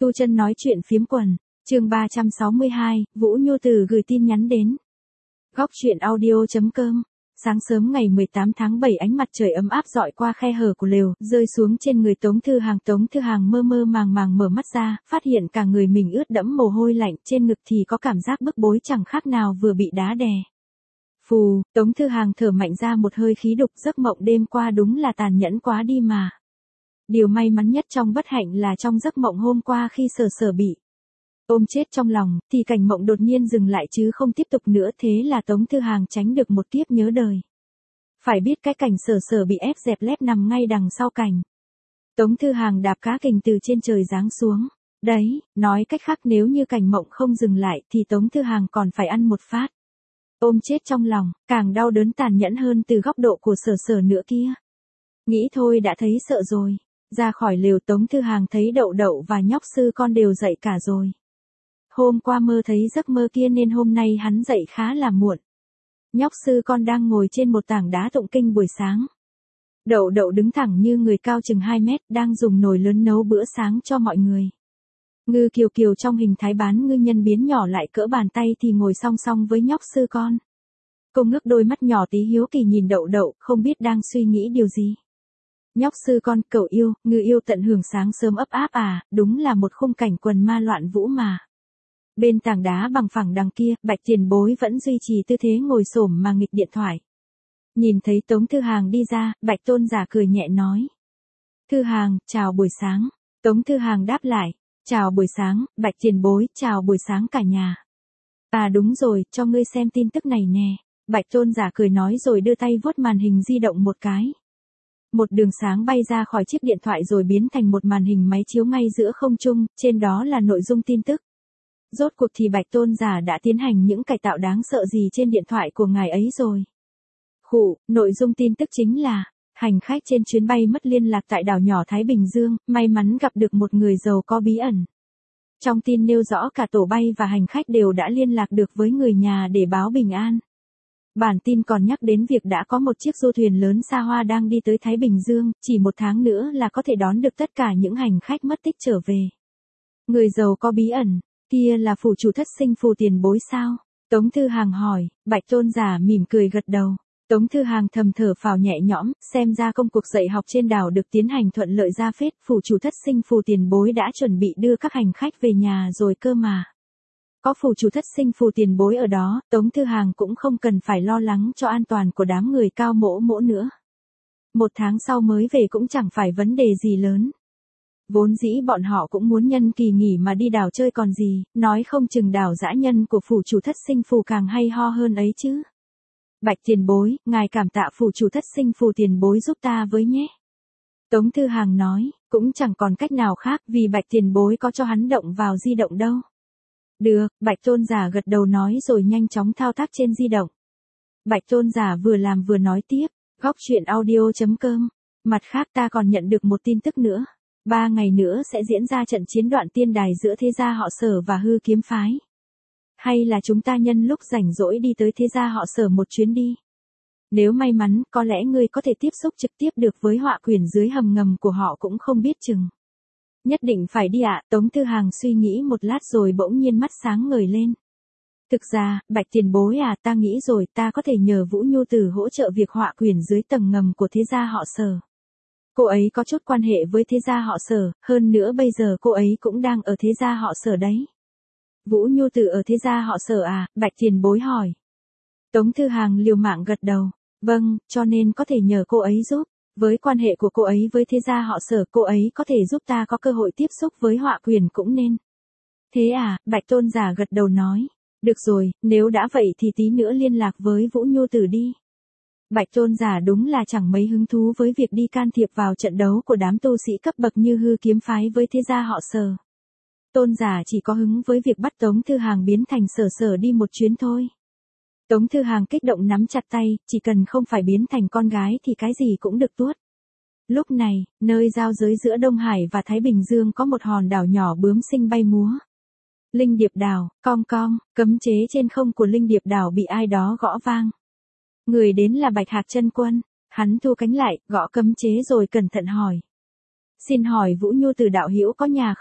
Tu Chân nói chuyện phiếm quần, chương 362, Vũ Nhu Từ gửi tin nhắn đến. Góc truyện audio.com. Sáng sớm ngày 18 tháng 7 ánh mặt trời ấm áp dọi qua khe hở của lều, rơi xuống trên người Tống Thư Hàng. Tống Thư Hàng mơ mơ màng màng mở mắt ra, phát hiện cả người mình ướt đẫm mồ hôi lạnh, trên ngực thì có cảm giác bức bối chẳng khác nào vừa bị đá đè. Phù, Tống Thư Hàng thở mạnh ra một hơi khí đục, giấc mộng đêm qua đúng là tàn nhẫn quá đi mà. Điều may mắn nhất trong bất hạnh là trong giấc mộng hôm qua khi Sở bị ôm chết trong lòng, thì cảnh mộng đột nhiên dừng lại chứ không tiếp tục nữa, thế là Tống Thư Hàng tránh được một kiếp nhớ đời. Phải biết cái cảnh Sở bị ép dẹp lép nằm ngay đằng sau cảnh. Tống Thư Hàng đạp cá kình từ trên trời giáng xuống. Đấy, nói cách khác nếu như cảnh mộng không dừng lại thì Tống Thư Hàng còn phải ăn một phát. Ôm chết trong lòng, càng đau đớn tàn nhẫn hơn từ góc độ của Sở nữa kia. Nghĩ thôi đã thấy sợ rồi. Ra khỏi lều Tống Thư Hàng thấy Đậu Đậu và nhóc sư con đều dậy cả rồi. Hôm qua mơ thấy giấc mơ kia nên hôm nay hắn dậy khá là muộn. Nhóc sư con đang ngồi trên một tảng đá tụng kinh buổi sáng. Đậu Đậu đứng thẳng như người cao chừng 2 mét, đang dùng nồi lớn nấu bữa sáng cho mọi người. Ngư Kiều Kiều trong hình thái bán ngư nhân biến nhỏ lại cỡ bàn tay thì ngồi song song với nhóc sư con. Cô ngước đôi mắt nhỏ tí hiếu kỳ nhìn Đậu Đậu, không biết đang suy nghĩ điều gì. Nhóc sư con, cậu yêu, ngư yêu tận hưởng sáng sớm ấp áp à, đúng là một khung cảnh quần ma loạn vũ mà. Bên tảng đá bằng phẳng đằng kia, Bạch Tiền Bối vẫn duy trì tư thế ngồi xổm mà nghịch điện thoại. Nhìn thấy Tống Thư Hàng đi ra, Bạch Tôn giả cười nhẹ nói. Thư Hàng, chào buổi sáng. Tống Thư Hàng đáp lại. Chào buổi sáng, Bạch Tiền Bối, chào buổi sáng cả nhà. À đúng rồi, cho ngươi xem tin tức này nè. Bạch Tôn giả cười nói rồi đưa tay vuốt màn hình di động một cái. Một đường sáng bay ra khỏi chiếc điện thoại rồi biến thành một màn hình máy chiếu ngay giữa không trung, trên đó là nội dung tin tức. Rốt cuộc thì Bạch Tôn giả đã tiến hành những cải tạo đáng sợ gì trên điện thoại của ngài ấy rồi. Nội dung tin tức chính là, hành khách trên chuyến bay mất liên lạc tại đảo nhỏ Thái Bình Dương, may mắn gặp được một người giàu có bí ẩn. Trong tin nêu rõ cả tổ bay và hành khách đều đã liên lạc được với người nhà để báo bình an. Bản tin còn nhắc đến việc đã có một chiếc du thuyền lớn xa hoa đang đi tới Thái Bình Dương, chỉ 1 tháng nữa là có thể đón được tất cả những hành khách mất tích trở về. Người giàu có bí ẩn, kia là phủ chủ Thất Sinh Phù Tiền Bối sao? Tống Thư Hàng hỏi. Bạch Tôn giả mỉm cười gật đầu. Tống Thư Hàng thầm thở phào nhẹ nhõm, xem ra công cuộc dạy học trên đảo được tiến hành thuận lợi ra phết, phủ chủ Thất Sinh Phù Tiền Bối đã chuẩn bị đưa các hành khách về nhà rồi cơ mà. Có phủ chủ Thất Sinh Phù Tiền Bối ở đó, Tống Thư Hàng cũng không cần phải lo lắng cho an toàn của đám người cao mỗ nữa. 1 tháng sau mới về cũng chẳng phải vấn đề gì lớn. Vốn dĩ bọn họ cũng muốn nhân kỳ nghỉ mà đi đảo chơi còn gì, nói không chừng đảo dã nhân của phủ chủ Thất Sinh Phù càng hay ho hơn ấy chứ. Bạch Tiền Bối, ngài cảm tạ phủ chủ Thất Sinh Phù Tiền Bối giúp ta với nhé. Tống Thư Hàng nói, cũng chẳng còn cách nào khác vì Bạch Tiền Bối có cho hắn động vào di động đâu. Được, Bạch Tôn giả gật đầu nói rồi nhanh chóng thao tác trên di động. Bạch Tôn giả vừa làm vừa nói tiếp, góc truyện audio.com. Mặt khác ta còn nhận được một tin tức nữa. 3 ngày nữa sẽ diễn ra trận chiến đoạn tiên đài giữa thế gia họ Sở và Hư Kiếm Phái. Hay là chúng ta nhân lúc rảnh rỗi đi tới thế gia họ Sở một chuyến đi. Nếu may mắn, có lẽ ngươi có thể tiếp xúc trực tiếp được với họa quyển dưới hầm ngầm của họ cũng không biết chừng. Nhất định phải đi ạ. Tống Thư Hàng suy nghĩ một lát rồi bỗng nhiên mắt sáng ngời lên. Thực ra, Bạch Tiền Bối à, ta nghĩ rồi, ta có thể nhờ Vũ Nhu Tử hỗ trợ việc họa quyển dưới tầng ngầm của thế gia họ Sở. Cô ấy có chút quan hệ với thế gia họ Sở, hơn nữa bây giờ cô ấy cũng đang ở thế gia họ Sở đấy. Vũ Nhu Tử ở thế gia họ Sở à? Bạch Tiền Bối hỏi. Tống Thư Hàng liều mạng gật đầu. Vâng, cho nên có thể nhờ cô ấy giúp. Với quan hệ của cô ấy với thế gia họ Sở, cô ấy có thể giúp ta có cơ hội tiếp xúc với họa quyền cũng nên. Thế à? Bạch Tôn giả gật đầu nói. Được rồi, nếu đã vậy thì tí nữa liên lạc với Vũ Nhu Tử đi. Bạch Tôn giả đúng là chẳng mấy hứng thú với việc đi can thiệp vào trận đấu của đám tu sĩ cấp bậc như Hư Kiếm Phái với thế gia họ Sở. Tôn giả chỉ có hứng với việc bắt Tống Thư Hàng biến thành Sở đi một chuyến thôi. Tống Thư Hàng kích động nắm chặt tay, chỉ cần không phải biến thành con gái thì cái gì cũng được tuốt. Lúc này, nơi giao giới giữa Đông Hải và Thái Bình Dương có một hòn đảo nhỏ bướm xinh bay múa. Linh Điệp Đảo, cong cong, cấm chế trên không của Linh Điệp Đảo bị ai đó gõ vang. Người đến là Bạch Hạc Chân Quân, hắn thu cánh lại, gõ cấm chế rồi cẩn thận hỏi. Xin hỏi Vũ Nhu Tử đạo hữu có nhà không?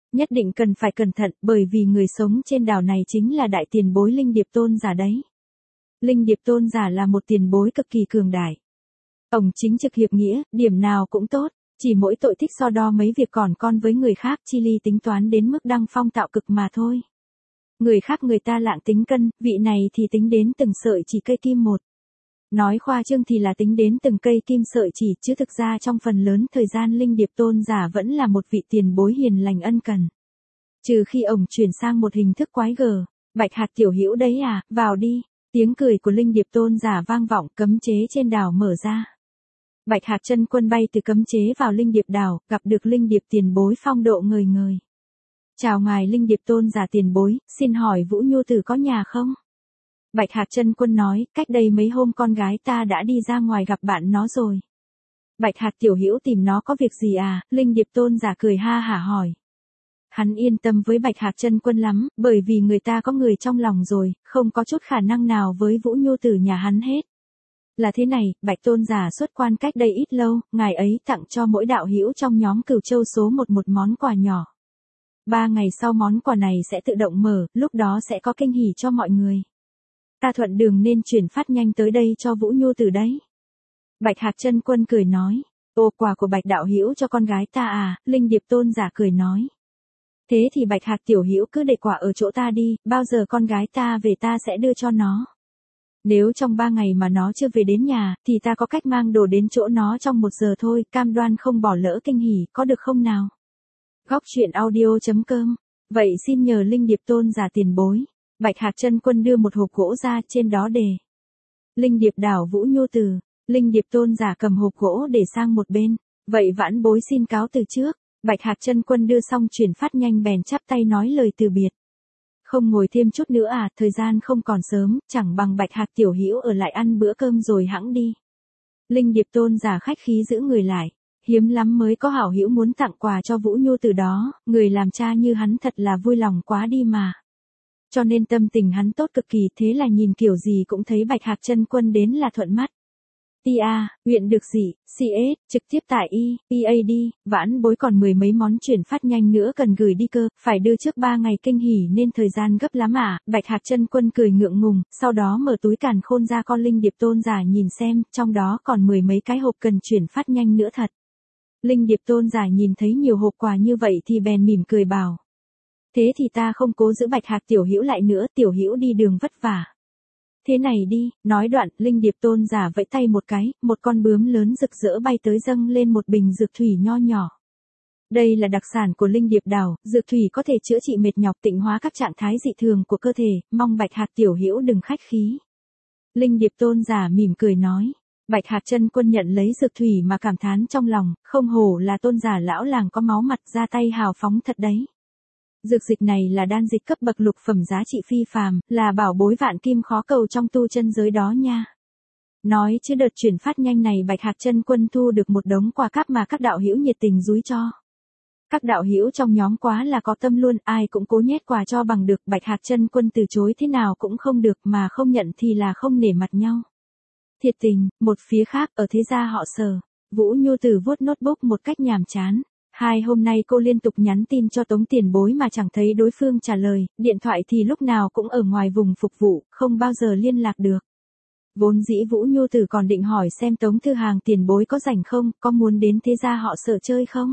Nhất định cần phải cẩn thận, bởi vì người sống trên đảo này chính là đại tiền bối Linh Điệp Tôn giả đấy. Linh Điệp Tôn giả là một tiền bối cực kỳ cường đại. Ông chính trực hiệp nghĩa, điểm nào cũng tốt, chỉ mỗi tội thích so đo mấy việc còn con với người khác, chi ly tính toán đến mức đăng phong tạo cực mà thôi. Người khác người ta lạng tính cân, vị này thì tính đến từng sợi chỉ cây kim một. Nói khoa trương thì là tính đến từng cây kim sợi chỉ, chứ thực ra trong phần lớn thời gian Linh Điệp Tôn giả vẫn là một vị tiền bối hiền lành ân cần. Trừ khi ông chuyển sang một hình thức quái gở, Bạch Hạc tiểu hữu đấy à, vào đi. Tiếng cười của Linh Điệp Tôn giả vang vọng, cấm chế trên đảo mở ra. Bạch Hạc chân quân bay từ cấm chế vào Linh Điệp đảo, gặp được Linh Điệp tiền bối phong độ ngời ngời. Chào ngài Linh Điệp Tôn giả tiền bối, xin hỏi Vũ Nhu Tử có nhà không? Bạch Hạc chân quân nói, cách đây mấy hôm con gái ta đã đi ra ngoài gặp bạn nó rồi. Bạch Hạc tiểu hữu tìm nó có việc gì à? Linh Điệp Tôn giả cười ha hả hỏi. Hắn yên tâm với Bạch Hạc chân quân lắm, bởi vì người ta có người trong lòng rồi, không có chút khả năng nào với Vũ Nhu Tử nhà hắn hết. Là thế này, Bạch Tôn giả xuất quan cách đây ít lâu, ngài ấy tặng cho mỗi đạo hữu trong nhóm Cửu Châu số một món quà nhỏ. 3 ngày sau món quà này sẽ tự động mở, lúc đó sẽ có kinh hỉ cho mọi người. Ta thuận đường nên chuyển phát nhanh tới đây cho Vũ Nhu Tử đấy. Bạch Hạc chân quân cười nói, ô quà của Bạch đạo hữu cho con gái ta à? Linh Điệp Tôn giả cười nói. Thế thì Bạch Hạc tiểu hữu cứ để quà ở chỗ ta đi, bao giờ con gái ta về ta sẽ đưa cho nó. Nếu trong 3 ngày mà nó chưa về đến nhà, thì ta có cách mang đồ đến chỗ nó trong 1 giờ thôi, cam đoan không bỏ lỡ kinh hỉ, có được không nào? Góc truyện audio.com. Vậy xin nhờ Linh Điệp Tôn giả tiền bối. Bạch Hạc chân quân đưa một hộp gỗ ra, trên đó đề Linh Điệp đảo Vũ Nhu Tử. Linh Điệp Tôn giả cầm hộp gỗ để sang một bên. Vậy vãn bối xin cáo từ trước. Bạch Hạc chân quân đưa xong chuyển phát nhanh bèn chắp tay nói lời từ biệt. Không ngồi thêm chút nữa à, thời gian không còn sớm, chẳng bằng Bạch Hạc tiểu hữu ở lại ăn bữa cơm rồi hẵng đi. Linh Điệp Tôn giả khách khí giữ người lại. Hiếm lắm mới có hảo hữu muốn tặng quà cho Vũ Nhu Tử đó, người làm cha như hắn thật là vui lòng quá đi mà. Cho nên tâm tình hắn tốt cực kỳ, thế là nhìn kiểu gì cũng thấy Bạch Hạc chân quân đến là thuận mắt. TA, huyện được gì, CS, trực tiếp tại EAD, vãn bối còn 10 mấy món chuyển phát nhanh nữa cần gửi đi cơ, phải đưa trước 3 ngày kinh hỉ nên thời gian gấp lắm à? Bạch Hạc chân quân cười ngượng ngùng, sau đó mở túi càn khôn ra con Linh Điệp Tôn giả nhìn xem, trong đó còn 10 mấy cái hộp cần chuyển phát nhanh nữa thật. Linh Điệp Tôn giả nhìn thấy nhiều hộp quà như vậy thì bèn mỉm cười bảo. Thế thì ta không cố giữ Bạch Hạc tiểu hữu lại nữa, tiểu hữu đi đường vất vả. Thế này đi, nói đoạn, Linh Điệp Tôn giả vẫy tay một cái, một con bướm lớn rực rỡ bay tới dâng lên một bình dược thủy nho nhỏ. Đây là đặc sản của Linh Điệp đảo, dược thủy có thể chữa trị mệt nhọc, tịnh hóa các trạng thái dị thường của cơ thể, mong Bạch Hạc tiểu hữu đừng khách khí. Linh Điệp Tôn giả mỉm cười nói. Bạch Hạc chân quân nhận lấy dược thủy mà cảm thán trong lòng, không hổ là tôn giả lão làng có máu mặt, ra tay hào phóng thật đấy. Dược dịch này là đan dịch cấp bậc lục phẩm giá trị phi phàm, là bảo bối vạn kim khó cầu trong tu chân giới đó nha. Nói chứ đợt chuyển phát nhanh này Bạch Hạc chân quân thu được một đống quà cáp mà các đạo hữu nhiệt tình dúi cho. Các đạo hữu trong nhóm quá là có tâm luôn, ai cũng cố nhét quà cho bằng được, Bạch Hạc chân quân từ chối thế nào cũng không được, mà không nhận thì là không nể mặt nhau. Thiệt tình, một phía khác, ở thế gia họ Sở, Vũ Nhu Tử vuốt notebook một cách nhàm chán. 2 hôm nay cô liên tục nhắn tin cho Tống tiền bối mà chẳng thấy đối phương trả lời, điện thoại thì lúc nào cũng ở ngoài vùng phục vụ, không bao giờ liên lạc được. Vốn dĩ Vũ Nhu Tử còn định hỏi xem Tống Thư Hàng tiền bối có rảnh không, có muốn đến thế gia họ Sở chơi không?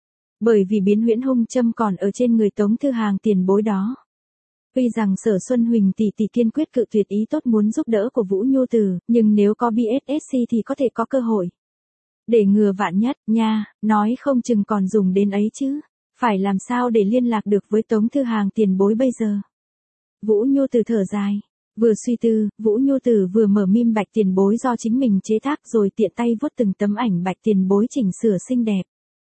Bởi vì biến huyễn hung châm còn ở trên người Tống Thư Hàng tiền bối đó. Tuy rằng Sở Xuân Huỳnh tỷ tỷ kiên quyết cự tuyệt ý tốt muốn giúp đỡ của Vũ Nhu Tử, nhưng nếu có BSSC thì có thể có cơ hội. Để ngừa vạn nhất, nha, nói không chừng còn dùng đến ấy chứ. Phải làm sao để liên lạc được với Tống Thư Hàng tiền bối bây giờ? Vũ Nhu Tử thở dài. Vừa suy tư, Vũ Nhu Tử vừa mở meme Bạch tiền bối do chính mình chế tác rồi tiện tay vuốt từng tấm ảnh Bạch tiền bối chỉnh sửa xinh đẹp.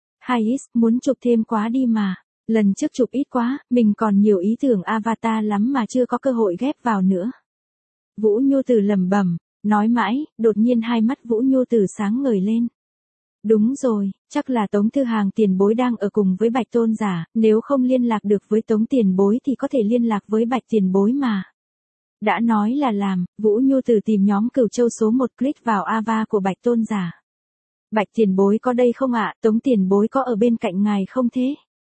Hay muốn chụp thêm quá đi mà. Lần trước chụp ít quá, mình còn nhiều ý tưởng avatar lắm mà chưa có cơ hội ghép vào nữa. Vũ Nhu Tử lẩm bẩm, nói mãi, đột nhiên hai mắt Vũ Nhu Tử sáng ngời lên. Đúng rồi, chắc là Tống Thư Hàng tiền bối đang ở cùng với Bạch tôn giả, nếu không liên lạc được với Tống tiền bối thì có thể liên lạc với Bạch tiền bối mà. Đã nói là làm, Vũ Nhu Tử tìm nhóm Cửu Châu số 1 click vào ava của Bạch tôn giả. Bạch tiền bối có đây không ạ? Tống tiền bối có ở bên cạnh ngài không thế?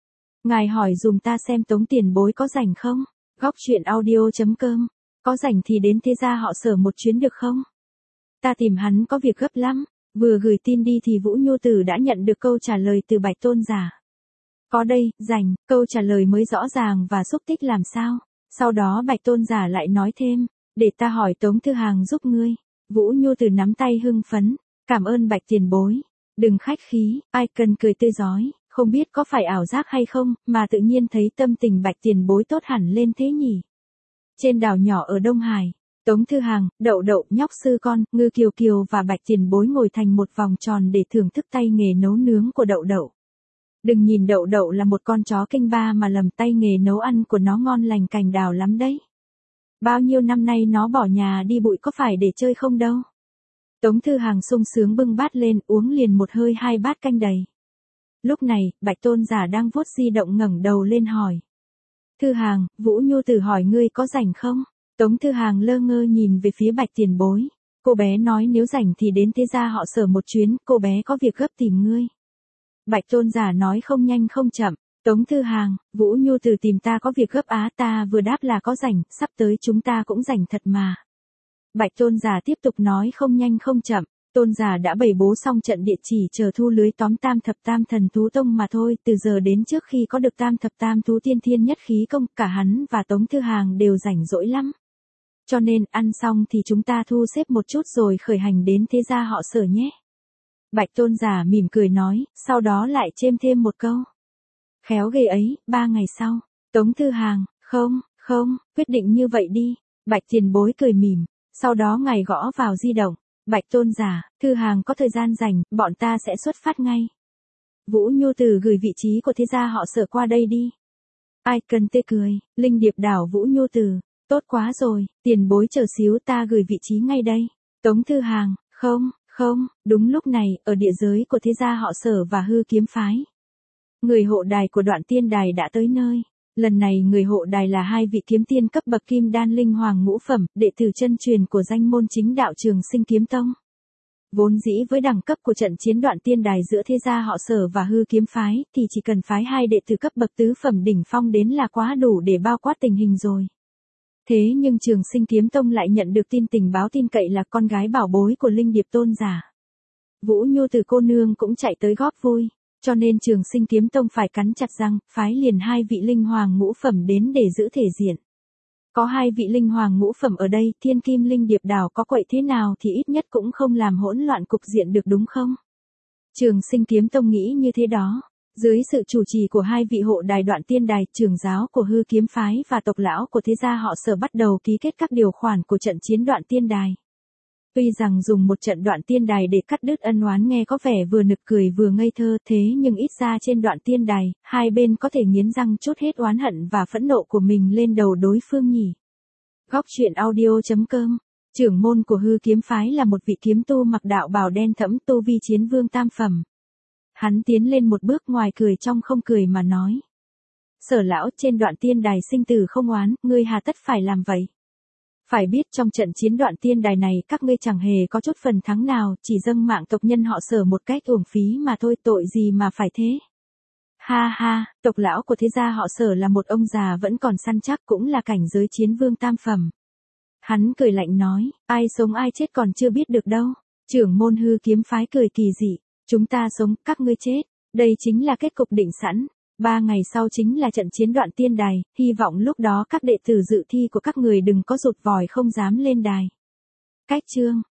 Ngài hỏi dùm ta xem Tống tiền bối có rảnh không? Góc chuyện audio.com. Có rảnh thì đến thế gia họ Sở một chuyến được không? Ta tìm hắn có việc gấp lắm. Vừa gửi tin đi thì Vũ Nhu Tử đã nhận được câu trả lời từ Bạch Tôn giả. Có đây, rảnh, câu trả lời mới rõ ràng và xúc tích làm sao. Sau đó Bạch Tôn giả lại nói thêm, để ta hỏi Tống Thư Hàng giúp ngươi. Vũ Nhu Tử nắm tay hưng phấn, cảm ơn Bạch tiền bối. Đừng khách khí, ai cần cười tươi rói, không biết có phải ảo giác hay không, mà tự nhiên thấy tâm tình Bạch tiền bối tốt hẳn lên thế nhỉ. Trên đảo nhỏ ở Đông Hải, Tống Thư Hàng, Đậu Đậu, nhóc sư con, Ngư Kiều Kiều và Bạch tiền bối ngồi thành một vòng tròn để thưởng thức tay nghề nấu nướng của Đậu Đậu. Đừng nhìn Đậu Đậu là một con chó kinh ba mà lầm, tay nghề nấu ăn của nó ngon lành cành đào lắm đấy. Bao nhiêu năm nay nó bỏ nhà đi bụi có phải để chơi không đâu. Tống Thư Hàng sung sướng bưng bát lên uống liền một hơi 2 bát canh đầy. Lúc này, Bạch Tôn giả đang vuốt di động ngẩng đầu lên hỏi. Thư Hàng, Vũ Nhu Tử hỏi ngươi có rảnh không? Tống Thư Hàng lơ ngơ nhìn về phía Bạch tiền bối. Cô bé nói nếu rảnh thì đến thế gia họ Sở một chuyến, cô bé có việc gấp tìm ngươi. Bạch Tôn giả nói không nhanh không chậm. Tống Thư Hàng, Vũ Nhu Tử tìm ta có việc gấp á, ta vừa đáp là có rảnh, sắp tới chúng ta cũng rảnh thật mà. Bạch Tôn giả tiếp tục nói không nhanh không chậm. Tôn giả đã bày bố xong trận địa chỉ chờ thu lưới tóm tam thập tam thần thú tông mà thôi, từ giờ đến trước khi có được tam thập tam thú tiên thiên nhất khí công, cả hắn và Tống Thư Hàng đều rảnh rỗi lắm. Cho nên, ăn xong thì chúng ta thu xếp một chút rồi khởi hành đến thế gia họ Sở nhé. Bạch Tôn giả mỉm cười nói, sau đó lại chêm thêm một câu. Khéo ghê ấy, 3 ngày sau. Tống Thư Hàng, không, quyết định như vậy đi. Bạch tiền bối cười mỉm, sau đó ngài gõ vào di động. Bạch Tôn giả, Thư Hàng có thời gian rảnh, bọn ta sẽ xuất phát ngay. Vũ Nhu Tử gửi vị trí của thế gia họ Sở qua đây đi. Ai cần tê cười, Linh Điệp đảo Vũ Nhu Tử, tốt quá rồi, tiền bối chờ xíu ta gửi vị trí ngay đây. Tống Thư Hàng, không, đúng lúc này, ở địa giới của thế gia họ Sở và Hư Kiếm Phái. Người hộ đài của Đoạn Tiên Đài đã tới nơi. Lần này người hộ đài là 2 vị kiếm tiên cấp bậc kim đan linh hoàng ngũ phẩm, đệ tử chân truyền của danh môn chính đạo Trường Sinh Kiếm Tông. Vốn dĩ với đẳng cấp của trận chiến Đoạn Tiên Đài giữa thế gia họ Sở và Hư Kiếm Phái, thì chỉ cần phái 2 đệ tử cấp bậc tứ phẩm đỉnh phong đến là quá đủ để bao quát tình hình rồi. Thế nhưng Trường Sinh Kiếm Tông lại nhận được tình báo tin cậy là con gái bảo bối của Linh Điệp Tôn giả. Vũ Nhu Tử cô nương cũng chạy tới góp vui. Cho nên Trường Sinh Kiếm Tông phải cắn chặt răng, phái liền 2 vị linh hoàng ngũ phẩm đến để giữ thể diện. Có 2 vị linh hoàng ngũ phẩm ở đây, Thiên Kim Linh Điệp đảo có quậy thế nào thì ít nhất cũng không làm hỗn loạn cục diện được đúng không? Trường Sinh Kiếm Tông nghĩ như thế đó. Dưới sự chủ trì của 2 vị hộ đài Đoạn Tiên Đài, trưởng giáo của Hư Kiếm Phái và tộc lão của thế gia họ Sở bắt đầu ký kết các điều khoản của trận chiến Đoạn Tiên Đài. Tuy rằng dùng một trận Đoạn Tiên Đài để cắt đứt ân oán nghe có vẻ vừa nực cười vừa ngây thơ, thế nhưng ít ra trên Đoạn Tiên Đài, hai bên có thể nghiến răng trút hết oán hận và phẫn nộ của mình lên đầu đối phương nhỉ. Góc chuyện audio.com. Trưởng môn của Hư Kiếm Phái là một vị kiếm tu mặc đạo bào đen thẫm, tu vi chiến vương tam phẩm. Hắn tiến lên một bước, ngoài cười trong không cười mà nói. Sở lão, trên Đoạn Tiên Đài sinh tử không oán, ngươi hà tất phải làm vậy? Phải biết trong trận chiến Đoạn Tiên Đài này các ngươi chẳng hề có chút phần thắng nào, chỉ dâng mạng tộc nhân họ Sở một cách uổng phí mà thôi, tội gì mà phải thế. Ha ha, tộc lão của thế gia họ Sở là một ông già vẫn còn săn chắc, cũng là cảnh giới chiến vương tam phẩm. Hắn cười lạnh nói, ai sống ai chết còn chưa biết được đâu. Trưởng môn Hư Kiếm Phái cười kỳ dị, chúng ta sống, các ngươi chết, đây chính là kết cục định sẵn. 3 ngày sau chính là trận chiến Đoạn Tiên Đài, hy vọng lúc đó các đệ tử dự thi của các người đừng có rụt vòi không dám lên đài. Cách chương